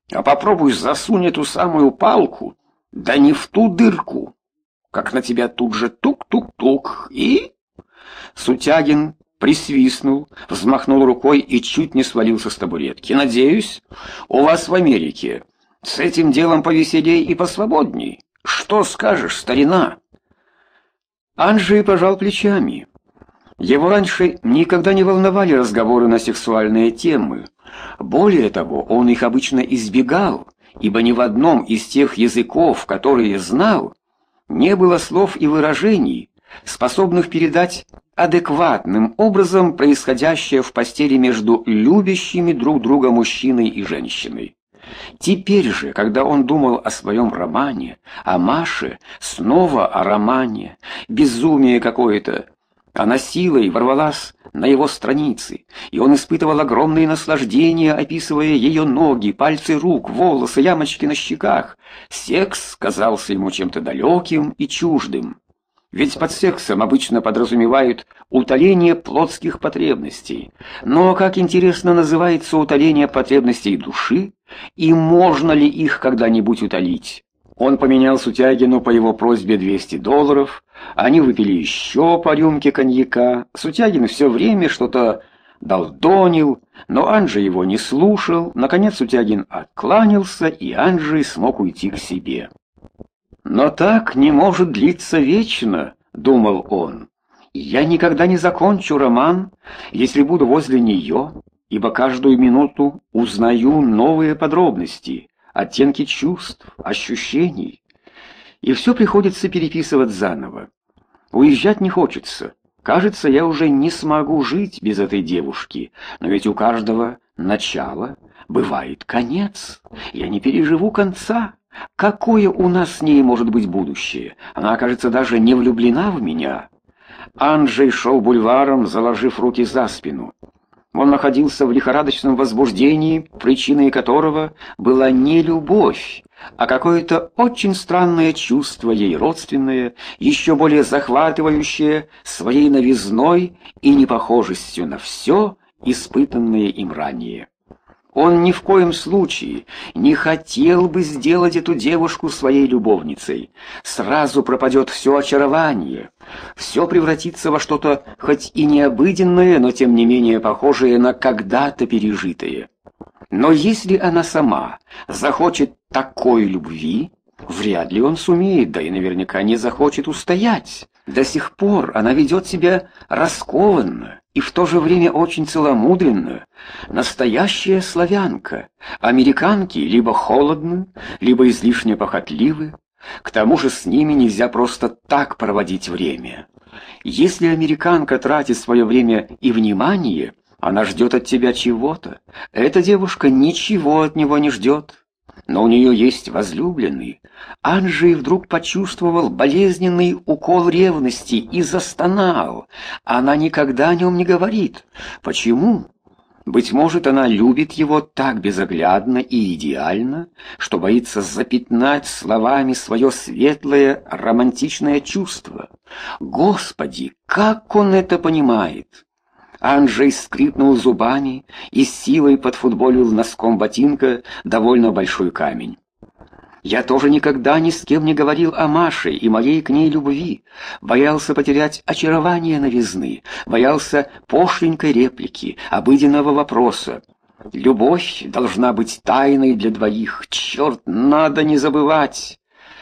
А попробуй засунь эту самую палку, да не в ту дырку, как на тебя тут же тук-тук-тук, и...» Сутягин присвистнул, взмахнул рукой и чуть не свалился с табуретки. «Надеюсь, у вас в Америке с этим делом повеселей и посвободней. Что скажешь, старина?» Анджей пожал плечами. Его раньше никогда не волновали разговоры на сексуальные темы. Более того, он их обычно избегал, ибо ни в одном из тех языков, которые знал, не было слов и выражений, способных передать адекватным образом происходящее в постели между любящими друг друга мужчиной и женщиной. Теперь же, когда он думал о своем романе, о Маше, снова о романе, безумие какое-то, она силой ворвалась на его страницы, и он испытывал огромное наслаждение, описывая ее ноги, пальцы рук, волосы, ямочки на щеках. Секс казался ему чем-то далеким и чуждым. Ведь под сексом обычно подразумевают утоление плотских потребностей. Но как интересно называется утоление потребностей души, и можно ли их когда-нибудь утолить? Он поменял Сутягину по его просьбе $200, они выпили еще по рюмке коньяка. Сутягин все время что-то долдонил, но Анджей его не слушал. Наконец Сутягин откланялся, и Анджей смог уйти к себе. «Но так не может длиться вечно», — думал он. «Я никогда не закончу роман, если буду возле нее, ибо каждую минуту узнаю новые подробности, оттенки чувств, ощущений, и все приходится переписывать заново. Уезжать не хочется. Кажется, я уже не смогу жить без этой девушки, но ведь у каждого начала бывает конец. Я не переживу конца. Какое у нас с ней может быть будущее? Она, кажется, даже не влюблена в меня». Анджей шел бульваром, заложив руки за спину. Он находился в лихорадочном возбуждении, причиной которого была не любовь, а какое-то очень странное чувство, ей родственное, еще более захватывающее своей новизной и непохожестью на все, испытанное им ранее. Он ни в коем случае не хотел бы сделать эту девушку своей любовницей. Сразу пропадет все очарование, все превратится во что-то хоть и необыденное, но тем не менее похожее на когда-то пережитое. Но если она сама захочет такой любви, вряд ли он сумеет, да и наверняка не захочет устоять. До сих пор она ведет себя раскованно и в то же время очень целомудренно. Настоящая славянка. Американки либо холодны, либо излишне похотливы. К тому же с ними нельзя просто так проводить время. Если американка тратит свое время и внимание, она ждет от тебя чего-то. Эта девушка ничего от него не ждет. Но у нее есть возлюбленный. Анджей вдруг почувствовал болезненный укол ревности и застонал. Она никогда о нем не говорит. Почему? Быть может, она любит его так безоглядно и идеально, что боится запятнать словами свое светлое романтичное чувство. Господи, как он это понимает! Анджей скрипнул зубами и с силой подфутболил носком ботинка довольно большой камень. «Я тоже никогда ни с кем не говорил о Маше и моей к ней любви. Боялся потерять очарование новизны, боялся пошленькой реплики, обыденного вопроса. Любовь должна быть тайной для двоих. Черт, надо не забывать!»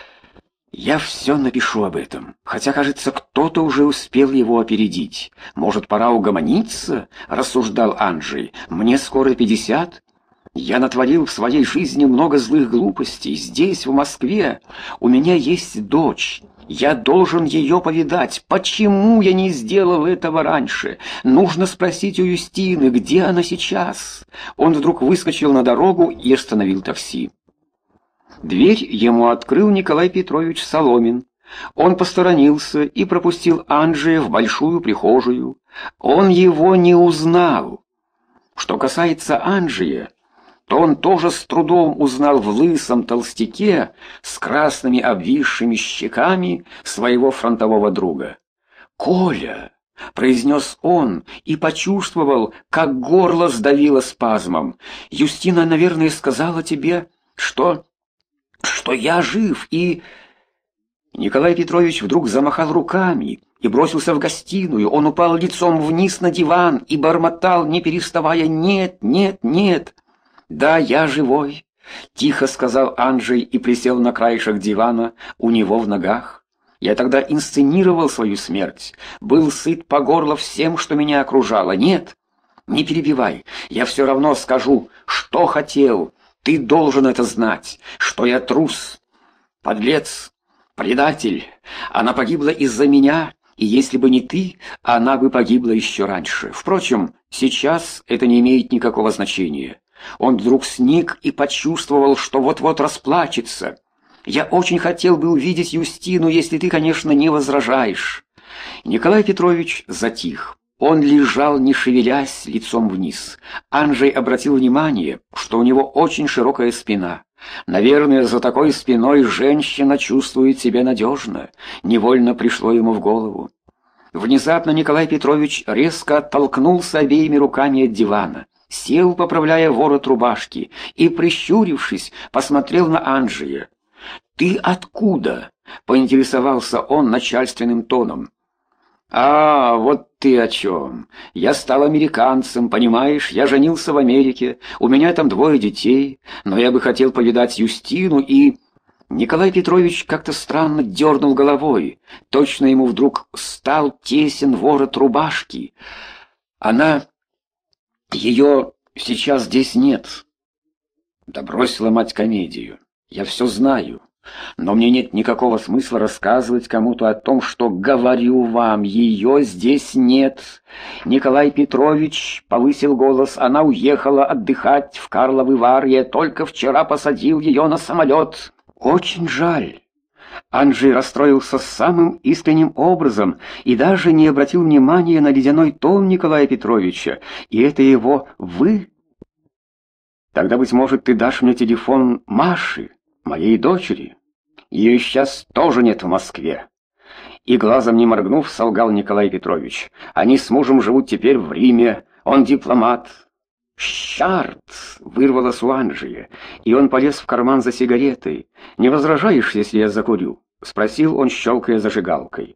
«Я все напишу об этом, хотя, кажется, кто-то уже успел его опередить. Может, пора угомониться?» — рассуждал Анджей. «Мне скоро 50. Я натворил в своей жизни много злых глупостей. Здесь, в Москве, у меня есть дочь. Я должен ее повидать. Почему я не сделал этого раньше? Нужно спросить у Юстины, где она сейчас». Он вдруг выскочил на дорогу и остановил такси. Дверь ему открыл Николай Петрович Соломин. Он посторонился и пропустил Анджея в большую прихожую. Он его не узнал. Что касается Анджея, то он тоже с трудом узнал в лысом толстяке с красными обвисшими щеками своего фронтового друга. «Коля! — произнес он и почувствовал, как горло сдавило спазмом. «Юстина, наверное, сказала тебе, что я жив, и...» Николай Петрович вдруг замахал руками и бросился в гостиную. Он упал лицом вниз на диван и бормотал, не переставая: «Нет, нет, нет!» «Да, я живой», — тихо сказал Анджей и присел на краешек дивана у него в ногах. «Я тогда инсценировал свою смерть, был сыт по горло всем, что меня окружало. Нет, не перебивай, я все равно скажу, что хотел. Ты должен это знать, что я трус, подлец, предатель. Она погибла из-за меня, и если бы не ты, она бы погибла еще раньше. Впрочем, сейчас это не имеет никакого значения». Он вдруг сник и почувствовал, что вот-вот расплачется. «Я очень хотел бы увидеть Юстину, если ты, конечно, не возражаешь». Николай Петрович затих. Он лежал, не шевелясь, лицом вниз. Анджей обратил внимание, что у него очень широкая спина. Наверное, за такой спиной женщина чувствует себя надежно. Невольно пришло ему в голову. Внезапно Николай Петрович резко оттолкнулся обеими руками от дивана, сел, поправляя ворот рубашки, и, прищурившись, посмотрел на Анджея. «Ты откуда?» — поинтересовался он начальственным тоном. «А, вот ты о чем. Я стал американцем, понимаешь? Я женился в Америке, у меня там 2 детей, но я бы хотел повидать Юстину и...» Николай Петрович как-то странно дернул головой. Точно ему вдруг стал тесен ворот рубашки. Ее сейчас здесь нет. Да бросила мать комедию. Я все знаю. Но мне нет никакого смысла рассказывать кому-то о том, что говорю вам. Ее здесь нет. Николай Петрович повысил голос. Она уехала отдыхать в Карловы Вары. Я только вчера посадил ее на самолет. Очень жаль. Анджей расстроился самым искренним образом и даже не обратил внимания на ледяной тон Николая Петровича. И это его «вы». «Тогда, быть может, ты дашь мне телефон Маши, моей дочери? Ее сейчас тоже нет в Москве». И глазом не моргнув, солгал Николай Петрович. «Они с мужем живут теперь в Риме, он дипломат». «Щарт!» — вырвалось у Анджея, и он полез в карман за сигаретой. «Не возражаешь, если я закурю?» — спросил он, щелкая зажигалкой.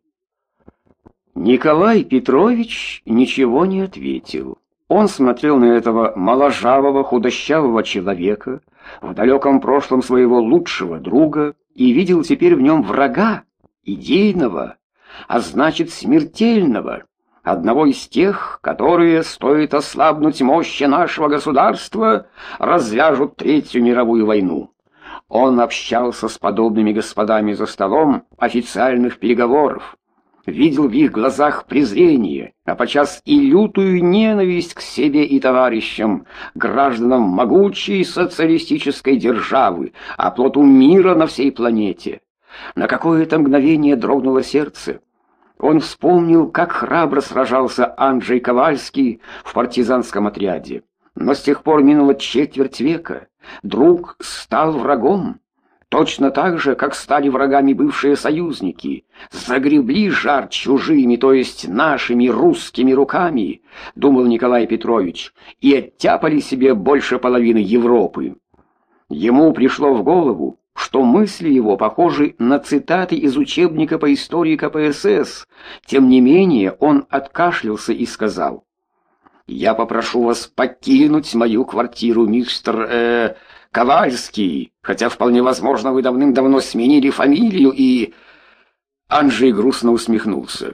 Николай Петрович ничего не ответил. Он смотрел на этого моложавого, худощавого человека, в далеком прошлом своего лучшего друга, и видел теперь в нем врага, идейного, а значит смертельного. Одного из тех, которые, стоит ослабнуть мощи нашего государства, развяжут Третью мировую войну. Он общался с подобными господами за столом официальных переговоров, видел в их глазах презрение, а подчас и лютую ненависть к себе и товарищам, гражданам могучей социалистической державы, оплоту мира на всей планете. На какое-то мгновение дрогнуло сердце. Он вспомнил, как храбро сражался Анджей Ковальский в партизанском отряде. Но с тех пор минуло 1/4 века. Друг стал врагом. Точно так же, как стали врагами бывшие союзники. Загребли жар чужими, то есть нашими русскими руками, думал Николай Петрович, и оттяпали себе больше половины Европы. Ему пришло в голову, что мысли его похожи на цитаты из учебника по истории КПСС. Тем не менее, он откашлялся и сказал: «Я попрошу вас покинуть мою квартиру, мистер Ковальский, хотя вполне возможно, вы давным-давно сменили фамилию и...» Анджей грустно усмехнулся.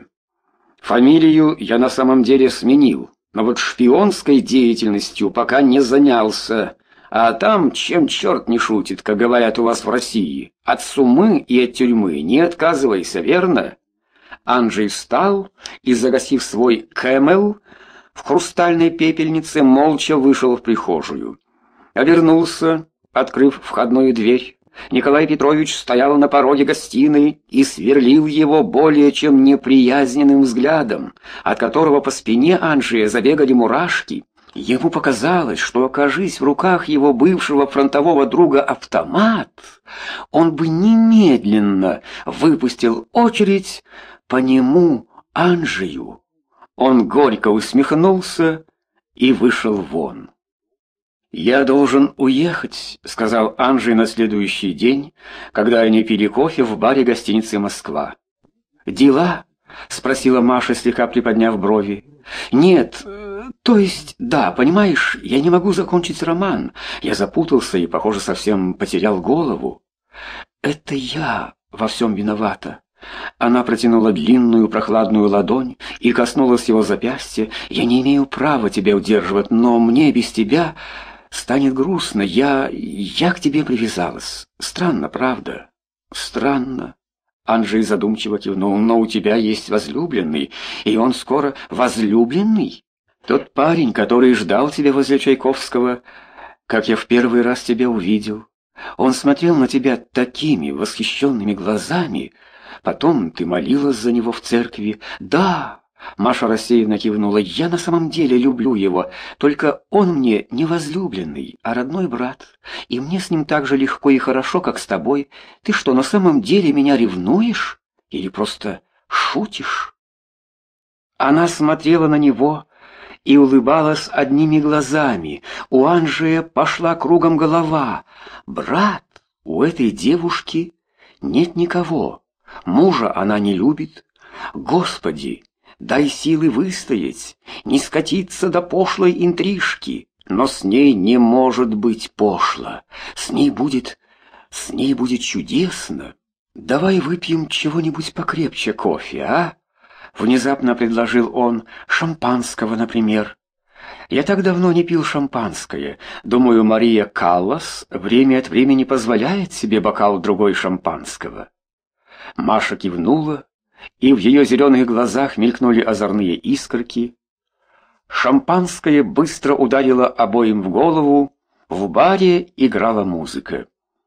«Фамилию я на самом деле сменил, но вот шпионской деятельностью пока не занялся. А там, чем черт не шутит, как говорят у вас в России, от сумы и от тюрьмы не отказывайся, верно?» Анджей встал и, загасив свой Кэмел в хрустальной пепельнице, молча вышел в прихожую. Обернулся, открыв входную дверь. Николай Петрович стоял на пороге гостиной и сверлил его более чем неприязненным взглядом, от которого по спине Анджея забегали мурашки. Ему показалось, что, окажись в руках его бывшего фронтового друга автомат, он бы немедленно выпустил очередь по нему, Анджею. Он горько усмехнулся и вышел вон. «Я должен уехать», — сказал Анджей на следующий день, когда они пили кофе в баре гостиницы «Москва». «Дела?» — спросила Маша, слегка приподняв брови. «Нет, то есть, да, понимаешь, я не могу закончить роман. Я запутался и, похоже, совсем потерял голову». «Это я во всем виновата». Она протянула длинную прохладную ладонь и коснулась его запястья. «Я не имею права тебя удерживать, но мне без тебя станет грустно. Я к тебе привязалась. Странно, правда?» «Странно». Анджей задумчиво кивнул. «Но у тебя есть возлюбленный, и он скоро...» «Возлюбленный? Тот парень, который ждал тебя возле Чайковского, как я в первый раз тебя увидел. Он смотрел на тебя такими восхищенными глазами. Потом ты молилась за него в церкви». «Да!» — Маша рассеянно кивнула. «Я на самом деле люблю его, только он мне не возлюбленный, а родной брат, и мне с ним так же легко и хорошо, как с тобой. Ты что, на самом деле меня ревнуешь? Или просто шутишь?» Она смотрела на него и улыбалась одними глазами. У Анджея пошла кругом голова. «Брат, у этой девушки нет никого. Мужа она не любит. Господи, дай силы выстоять, не скатиться до пошлой интрижки. Но с ней не может быть пошло. С ней будет чудесно. Давай выпьем чего-нибудь покрепче кофе, а?» Внезапно предложил он. «Шампанского, например». «Я так давно не пил шампанское. Думаю, Мария Каллас время от времени позволяет себе бокал другой шампанского». Маша кивнула, и в ее зеленых глазах мелькнули озорные искорки. Шампанское быстро ударило обоим в голову, в баре играла музыка.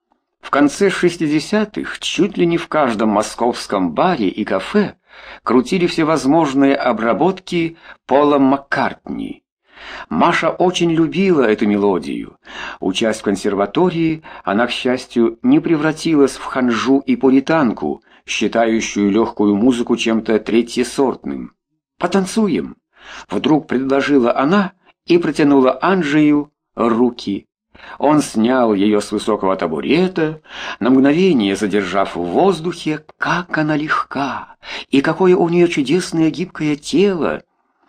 В конце 60-х чуть ли не в каждом московском баре и кафе крутили всевозможные обработки Пола Маккартни. Маша очень любила эту мелодию. Учась в консерватории, она, к счастью, не превратилась в ханжу и пуританку, считающую легкую музыку чем-то третьесортным. «Потанцуем!» — вдруг предложила она и протянула Анджею руки. Он снял ее с высокого табурета, на мгновение задержав в воздухе. Как она легка, и какое у нее чудесное гибкое тело,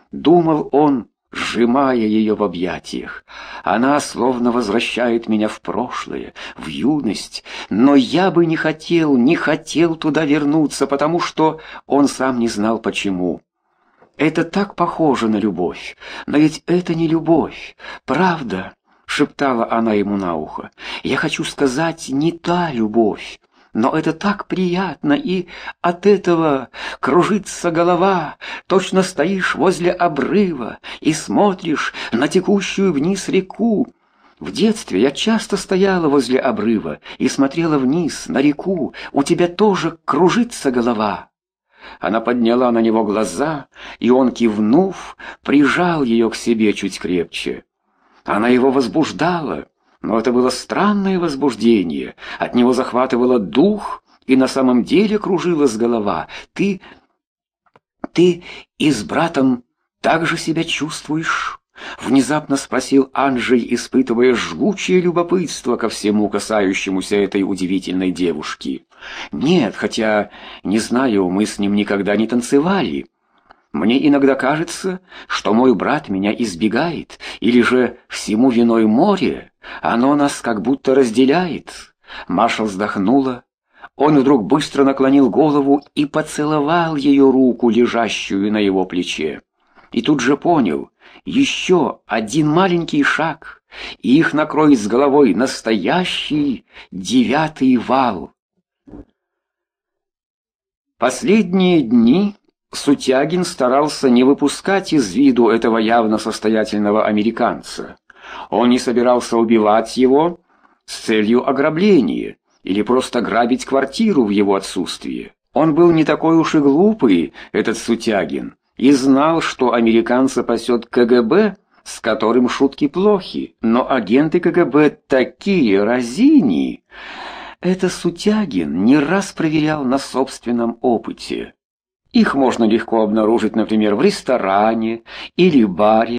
думал он, сжимая ее в объятиях. Она словно возвращает меня в прошлое, в юность, но я бы не хотел туда вернуться, потому что он сам не знал почему. Это так похоже на любовь, но ведь это не любовь, правда? Шептала она ему на ухо. «Я хочу сказать, не та любовь, но это так приятно, и от этого кружится голова. Точно стоишь возле обрыва и смотришь на текущую вниз реку. В детстве я часто стояла возле обрыва и смотрела вниз на реку. У тебя тоже кружится голова». Она подняла на него глаза, и он, кивнув, прижал ее к себе чуть крепче. Она его возбуждала, но это было странное возбуждение. От него захватывало дух, и на самом деле кружилась голова. Ты и с братом так же себя чувствуешь?» — внезапно спросил Анджей, испытывая жгучее любопытство ко всему касающемуся этой удивительной девушки. «Нет, хотя, не знаю, мы с ним никогда не танцевали. Мне иногда кажется, что мой брат меня избегает, или же всему виной море, оно нас как будто разделяет». Маша вздохнула. Он вдруг быстро наклонил голову и поцеловал ее руку, лежащую на его плече. И тут же понял, еще один маленький шаг, и их накроет с головой настоящий 9-й вал. Последние дни Сутягин старался не выпускать из виду этого явно состоятельного американца. Он не собирался убивать его с целью ограбления или просто грабить квартиру в его отсутствие. Он был не такой уж и глупый, этот Сутягин, и знал, что американца пасет КГБ, с которым шутки плохи, но агенты КГБ такие разини. Это Сутягин не раз проверял на собственном опыте. Их можно легко обнаружить, например, в ресторане или баре.